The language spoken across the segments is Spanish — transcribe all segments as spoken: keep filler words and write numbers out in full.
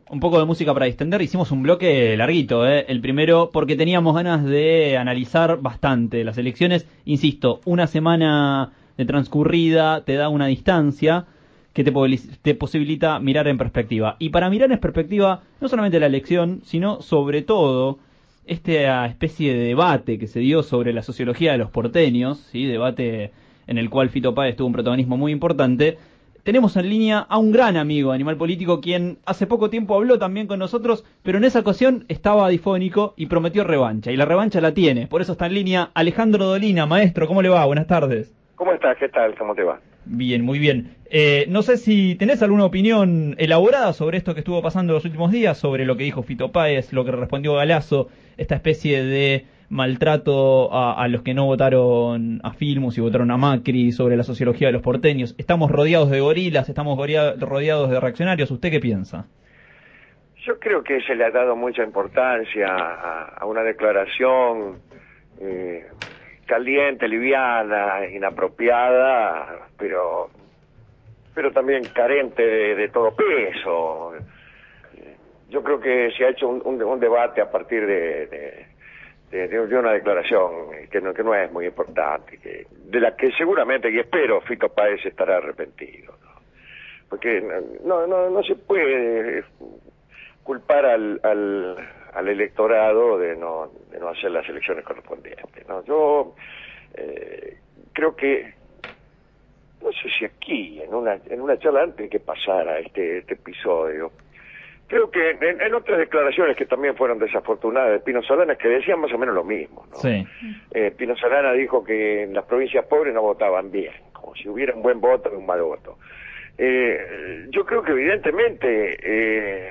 Un poco de música para distender. Hicimos un bloque larguito, ¿eh? El primero porque teníamos ganas de analizar bastante las elecciones. Insisto, una semana de transcurrida te da una distancia que te, te posibilita mirar en perspectiva. Y para mirar en perspectiva, no solamente la elección, sino sobre todo esta especie de debate que se dio sobre la sociología de los porteños, ¿sí? Debate en el cual Fito Páez tuvo un protagonismo muy importante. Tenemos en línea a un gran amigo de Animal Político, quien hace poco tiempo habló también con nosotros, pero en esa ocasión estaba difónico y prometió revancha, y la revancha la tiene. Por eso está en línea Alejandro Dolina. Maestro, ¿cómo le va? Buenas tardes. ¿Cómo estás? ¿Qué tal? ¿Cómo te va? Bien, muy bien. Eh, no sé si tenés alguna opinión elaborada sobre esto que estuvo pasando los últimos días, sobre lo que dijo Fito Páez, lo que respondió Galazo, esta especie de maltrato a, a los que no votaron a Filmus y votaron a Macri, sobre la sociología de los porteños. Estamos rodeados de gorilas, estamos rodeados de reaccionarios. ¿Usted qué piensa? Yo creo que se le ha dado mucha importancia a, a una declaración eh, caliente, liviana, inapropiada, pero pero también carente de, de todo peso. Yo creo que se ha hecho un, un, un debate a partir de, de, de, de una declaración que no, que no es muy importante, que, de la que seguramente, y espero, Fito Páez estará arrepentido, ¿no? Porque no, no, no se puede culpar al, al, al electorado de no, de no hacer las elecciones correspondientes, ¿no? Yo eh, creo que, no sé si aquí, en una, en una charla antes de que pasara este, este episodio, creo que en, en otras declaraciones que también fueron desafortunadas de Pino Solana, que decían más o menos lo mismo, ¿no? Sí. Eh, Pino Solana dijo que en las provincias pobres no votaban bien, como si hubiera un buen voto y un mal voto. Eh, yo creo que evidentemente eh,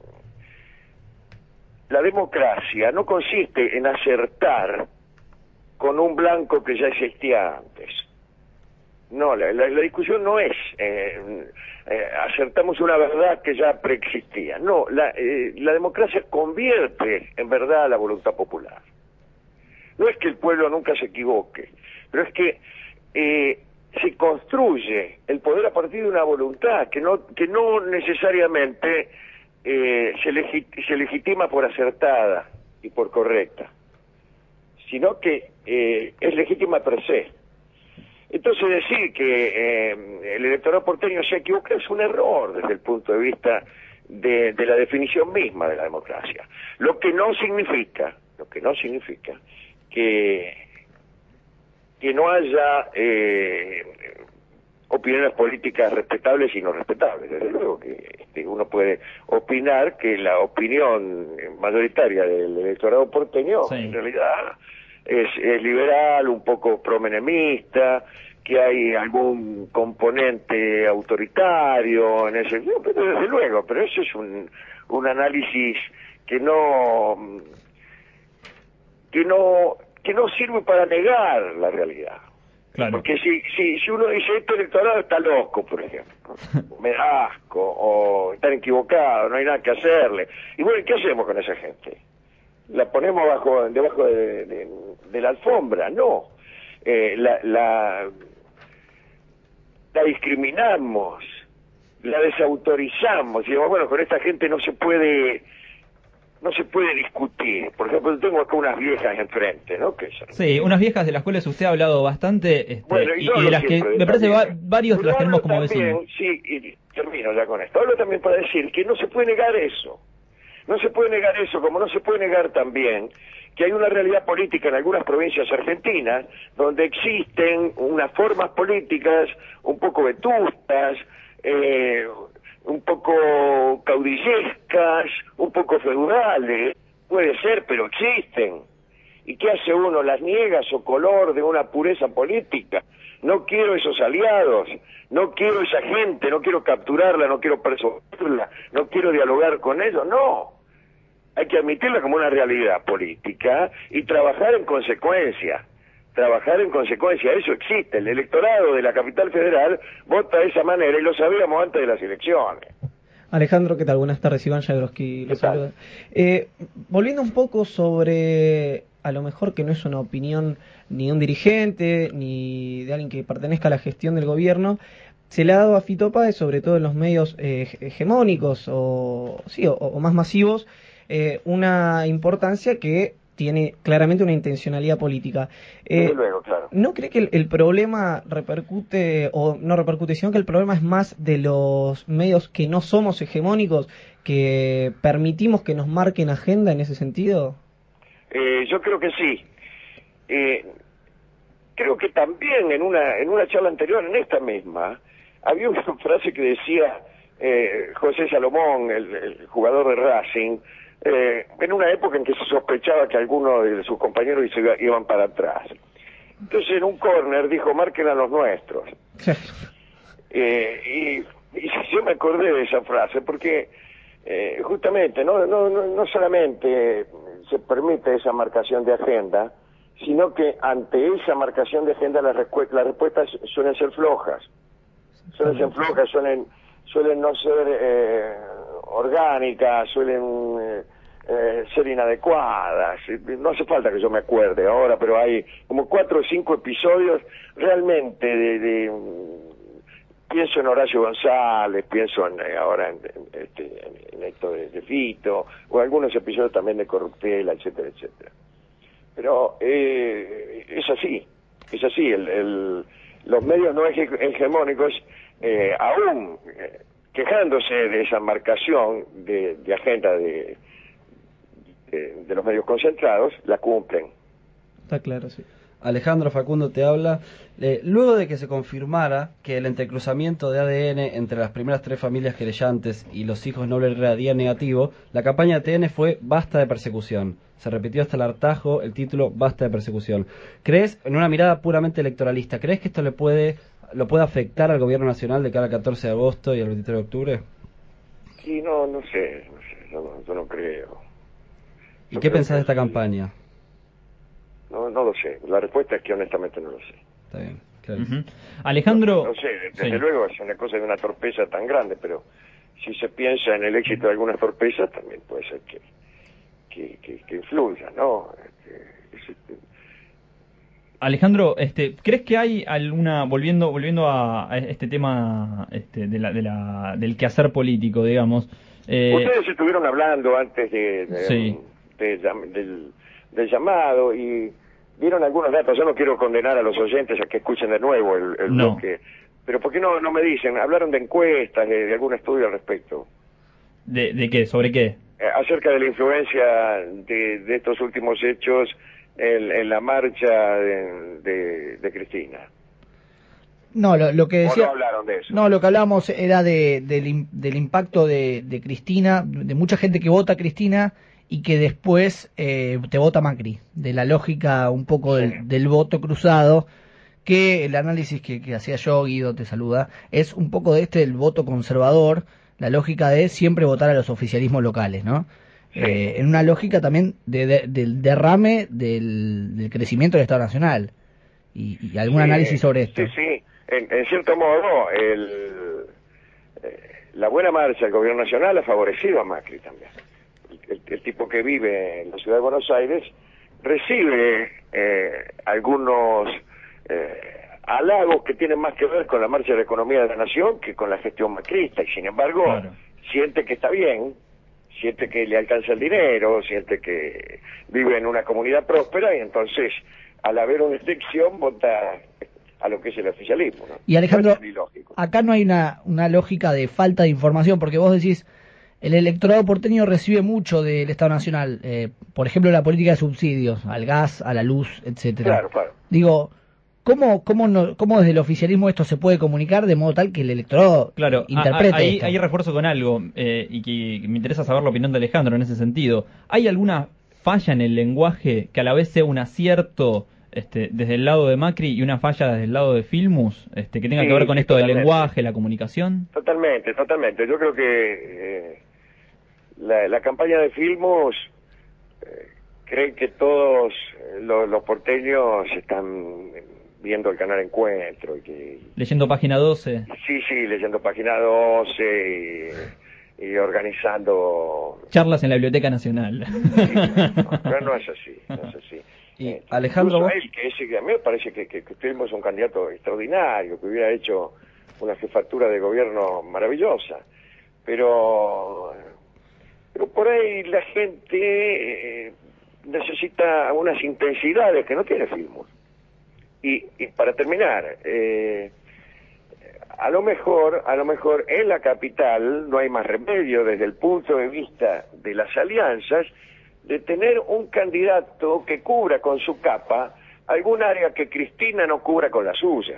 la democracia no consiste en acertar con un blanco que ya existía antes. No, la, la, la discusión no es eh, eh, acertamos una verdad que ya preexistía. No, la, eh, la democracia convierte en verdad a la voluntad popular. No es que el pueblo nunca se equivoque, pero es que eh, se construye el poder a partir de una voluntad que no que no necesariamente eh, se, legit, se legitima por acertada y por correcta, sino que eh, es legítima per se. Entonces decir que eh, el electorado porteño se equivoca es un error desde el punto de vista de, de la definición misma de la democracia. Lo que no significa, lo que no significa que, que no haya eh, opiniones políticas respetables y no respetables. Desde luego que este, uno puede opinar que la opinión mayoritaria del electorado porteño sí. en realidad Es, es liberal, un poco promenemista, que hay algún componente autoritario en ese, pero desde luego, pero eso es un, un análisis que no que no que no sirve para negar la realidad. Claro. Porque si, si si uno dice este electorado está loco, por ejemplo, me da asco, o están equivocados, no hay nada que hacerle, y bueno, ¿qué hacemos con esa gente? La ponemos bajo debajo de, de, de la alfombra, no. Eh, la, la, la discriminamos, la desautorizamos, y digamos, bueno, con esta gente no se puede no se puede discutir. Por ejemplo, tengo acá unas viejas enfrente, ¿no? Que son, sí, unas viejas de las cuales usted ha hablado bastante, este, bueno, y, y de las que me parece va, varios pero las tenemos como también, vecinos. Sí, y termino ya con esto. Hablo también para decir que no se puede negar eso. No se puede negar eso, como no se puede negar también que hay una realidad política en algunas provincias argentinas donde existen unas formas políticas un poco vetustas, eh, un poco caudillescas, un poco feudales, puede ser, pero existen. ¿Y qué hace uno? ¿Las niega o color de una pureza política? No quiero esos aliados, no quiero esa gente, no quiero capturarla, no quiero persuadirla, no quiero dialogar con ellos, no. Hay que admitirla como una realidad política y trabajar en consecuencia, trabajar en consecuencia, eso existe. El electorado de la capital federal vota de esa manera y lo sabíamos antes de las elecciones. Alejandro, ¿qué tal? Buenas tardes, Iván Jagroski lo saluda. Eh, volviendo un poco sobre, a lo mejor que no es una opinión ni de un dirigente, ni de alguien que pertenezca a la gestión del gobierno, se le ha dado a Fito Páez, sobre todo en los medios eh, hegemónicos o, sí, o, o más masivos, eh, una importancia que tiene claramente una intencionalidad política. Eh, Desde luego, claro. ¿No cree que el, el problema repercute, o no repercute, sino que el problema es más de los medios que no somos hegemónicos, que permitimos que nos marquen agenda en ese sentido? Eh, yo creo que sí. Eh, creo que también en una en una charla anterior, en esta misma, había una frase que decía eh, José Salomón, el, el jugador de Racing, eh, en una época en que se sospechaba que algunos de sus compañeros iban para atrás. Entonces en un córner dijo, marquen a los nuestros. eh, y, y yo me acordé de esa frase porque eh, justamente no, no, no, no solamente se permite esa marcación de agenda, sino que ante esa marcación de agenda las, respu las respuestas suelen ser flojas. Suelen ser flojas, suelen, suelen no ser eh, orgánicas, suelen eh, eh, ser inadecuadas. No hace falta que yo me acuerde ahora, pero hay como cuatro o cinco episodios realmente de... de pienso en Horacio González, pienso en, eh, ahora en, en, este, en, en esto de, de Fito, o algunos episodios también de Corruptela, etcétera, etcétera. Pero eh, es así, es así, el, el, los medios no hege hegemónicos, eh, aún eh, quejándose de esa marcación de, de agenda de, de, de los medios concentrados, la cumplen. Está claro, sí. Alejandro, Facundo te habla. Eh, luego de que se confirmara que el entrecruzamiento de A D N entre las primeras tres familias querellantes y los hijos Noble Herrera día negativo, la campaña de T N fue Basta de persecución. Se repitió hasta el hartazgo el título Basta de persecución. ¿Crees, en una mirada puramente electoralista, crees que esto le puede lo puede afectar al gobierno nacional de cara al catorce de agosto y al veintitrés de octubre? Sí, no, no sé, no sé, yo no, yo no creo. ¿Y Yo qué creo pensás de que esta sí. campaña? No, no lo sé. La respuesta es que honestamente no lo sé. Está bien, claro. Uh-huh. Alejandro... No, no sé, desde sí. luego es una cosa de una torpeza tan grande, pero si se piensa en el éxito de algunas torpezas, también puede ser que, que, que, que influya, ¿no? Que, que se, Alejandro, este, ¿crees que hay alguna, volviendo volviendo a, a este tema este, de la, de la, del quehacer político, digamos? Eh... Ustedes estuvieron hablando antes de, de, sí. de, de, del, del llamado y dieron algunos datos. Yo no quiero condenar a los oyentes a que escuchen de nuevo el, el no. bloque, pero ¿por qué no, no me dicen? Hablaron de encuestas, de, de algún estudio al respecto. ¿De, de qué? ¿Sobre qué? Eh, acerca de la influencia de, de estos últimos hechos en, en la marcha de, de, de Cristina. No, lo, lo que decía... ¿O no hablaron de eso? No, lo que hablábamos era de, del, del impacto de, de Cristina, de mucha gente que vota a Cristina y que después eh, te vota Macri, de la lógica un poco Sí. del, del voto cruzado, que el análisis que, que hacía yo, Guido, te saluda, es un poco de este, el voto conservador, la lógica de siempre votar a los oficialismos locales, ¿no? Sí. Eh, en una lógica también de, de, del derrame del, del crecimiento del Estado Nacional. Y, y algún Sí, análisis sobre esto. Sí, sí. En, en cierto modo, el, eh, la buena marcha del gobierno nacional ha favorecido a Macri también. El, el tipo que vive en la ciudad de Buenos Aires recibe eh, algunos eh, halagos que tienen más que ver con la marcha de la economía de la nación que con la gestión macrista, y sin embargo Claro. siente que está bien, siente que le alcanza el dinero, siente que vive en una comunidad próspera, y entonces al haber una elección vota a lo que es el oficialismo, ¿no? Y Alejandro, No es ilógico. acá no hay una, una lógica de falta de información, porque vos decís, el electorado porteño recibe mucho del Estado Nacional, eh, por ejemplo, la política de subsidios, al gas, a la luz, etcétera. Claro, claro. Digo, ¿cómo, cómo, no, ¿cómo desde el oficialismo esto se puede comunicar de modo tal que el electorado Claro, interprete a- a- ahí, esto? ahí refuerzo con algo, eh, y que, que me interesa saber la opinión de Alejandro en ese sentido. ¿Hay alguna falla en el lenguaje que a la vez sea un acierto este, desde el lado de Macri y una falla desde el lado de Filmus, este, que tenga Sí, que ver con sí, esto del totalmente. lenguaje, la comunicación? Totalmente, totalmente. Yo creo que eh, la, la campaña de Filmos eh, cree que todos eh, los, los porteños están viendo el canal Encuentro y que Leyendo página doce. sí, sí, leyendo página doce y, y organizando. Charlas en la Biblioteca Nacional. Sí, no, pero no es así, no es así. Y Eh, Alejandro, incluso vos- él, que ese, que a mí me parece que, que, que tuvimos un candidato extraordinario, que hubiera hecho una jefatura de gobierno maravillosa, pero, pero por ahí la gente eh, necesita unas intensidades que no tiene Filmus. Y, y para terminar, eh, a lo mejor, a lo mejor en la capital no hay más remedio desde el punto de vista de las alianzas de tener un candidato que cubra con su capa algún área que Cristina no cubra con la suya.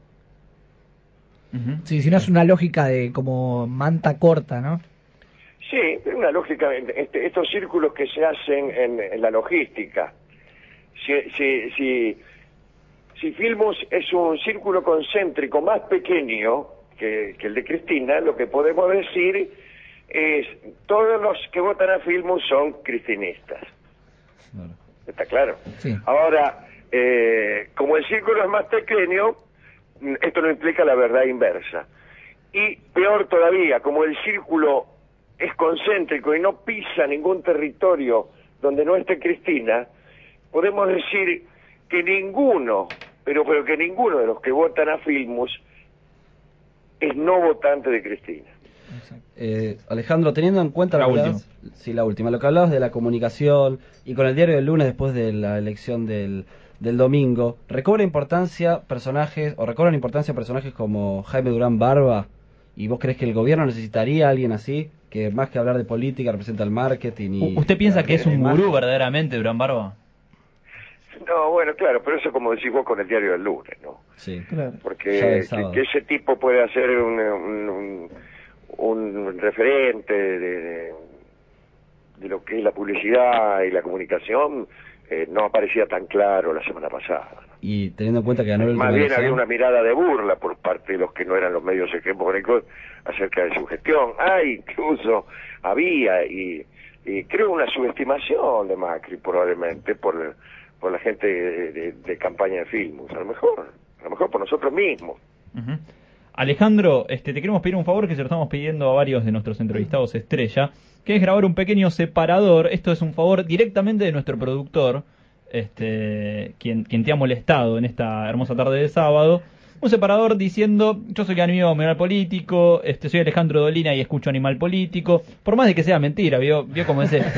Sí, si no es una lógica de como manta corta, ¿no? Sí, es una lógica, este, estos círculos que se hacen en, en la logística. Si, si, si, si Filmus es un círculo concéntrico más pequeño que, que el de Cristina, lo que podemos decir es todos los que votan a Filmus son cristinistas. Claro. ¿Está claro? Sí. Ahora, eh, como el círculo es más pequeño, esto no implica la verdad inversa. Y peor todavía, como el círculo es concéntrico y no pisa ningún territorio donde no esté Cristina, podemos decir que ninguno, pero, pero que ninguno de los que votan a Filmus es no votante de Cristina. Eh, Alejandro, teniendo en cuenta la lo que última. hablabas, sí, la última, lo que hablabas de la comunicación y con el diario del lunes después de la elección del, del domingo, ¿recobra importancia personajes o recobran importancia personajes como Jaime Durán Barba? ¿Y vos crees que el gobierno necesitaría a alguien así, que más que hablar de política representa el marketing? Y ¿Usted piensa que es un imagen? gurú verdaderamente, Durán Barba? No, bueno, claro, pero eso como decís vos con el diario del lunes, ¿no? Sí. Claro. Ya Porque del que, sábado. que ese tipo puede hacer un, un, un, un referente de, de, de lo que es la publicidad y la comunicación, eh, no aparecía tan claro la semana pasada, ¿no? Y teniendo en cuenta que ganó el Más bien había una mirada de burla por parte de los que no eran los medios hegemónicos acerca de su gestión. Ah, incluso había, y, y creo una subestimación de Macri probablemente por, por la gente de, de, de campaña de Filmus, a lo mejor, a lo mejor por nosotros mismos. Uh-huh. Alejandro, este, te queremos pedir un favor que se lo estamos pidiendo a varios de nuestros entrevistados estrella, que es grabar un pequeño separador. Esto es un favor directamente de nuestro productor, este, quien, quien te ha molestado en esta hermosa tarde de sábado. Un separador diciendo: yo soy amigo Animal Político, este, soy Alejandro Dolina y escucho Animal Político. Por más de que sea mentira, vio, vio cómo es esto.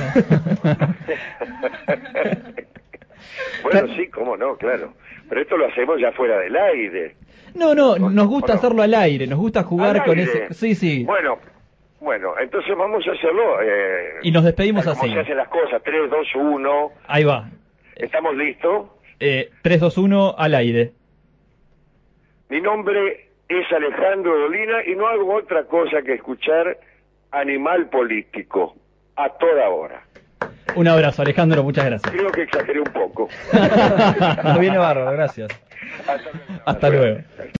Bueno, sí, cómo no, claro. Pero esto lo hacemos ya fuera del aire. No, no, nos gusta ¿O no? hacerlo al aire, nos gusta jugar ¿Al con aire? ese... Sí, sí. Bueno, bueno, entonces vamos a hacerlo. Eh, Y nos despedimos como así. se hacen las cosas, tres, dos, uno. Ahí va. ¿Estamos listos? Eh, tres, dos, uno, al aire. Mi nombre es Alejandro Dolina y no hago otra cosa que escuchar Animal Político a toda hora. Un abrazo, Alejandro, muchas gracias. Creo que exageré un poco. Nos viene bárbaro, gracias. Hasta luego. Hasta luego.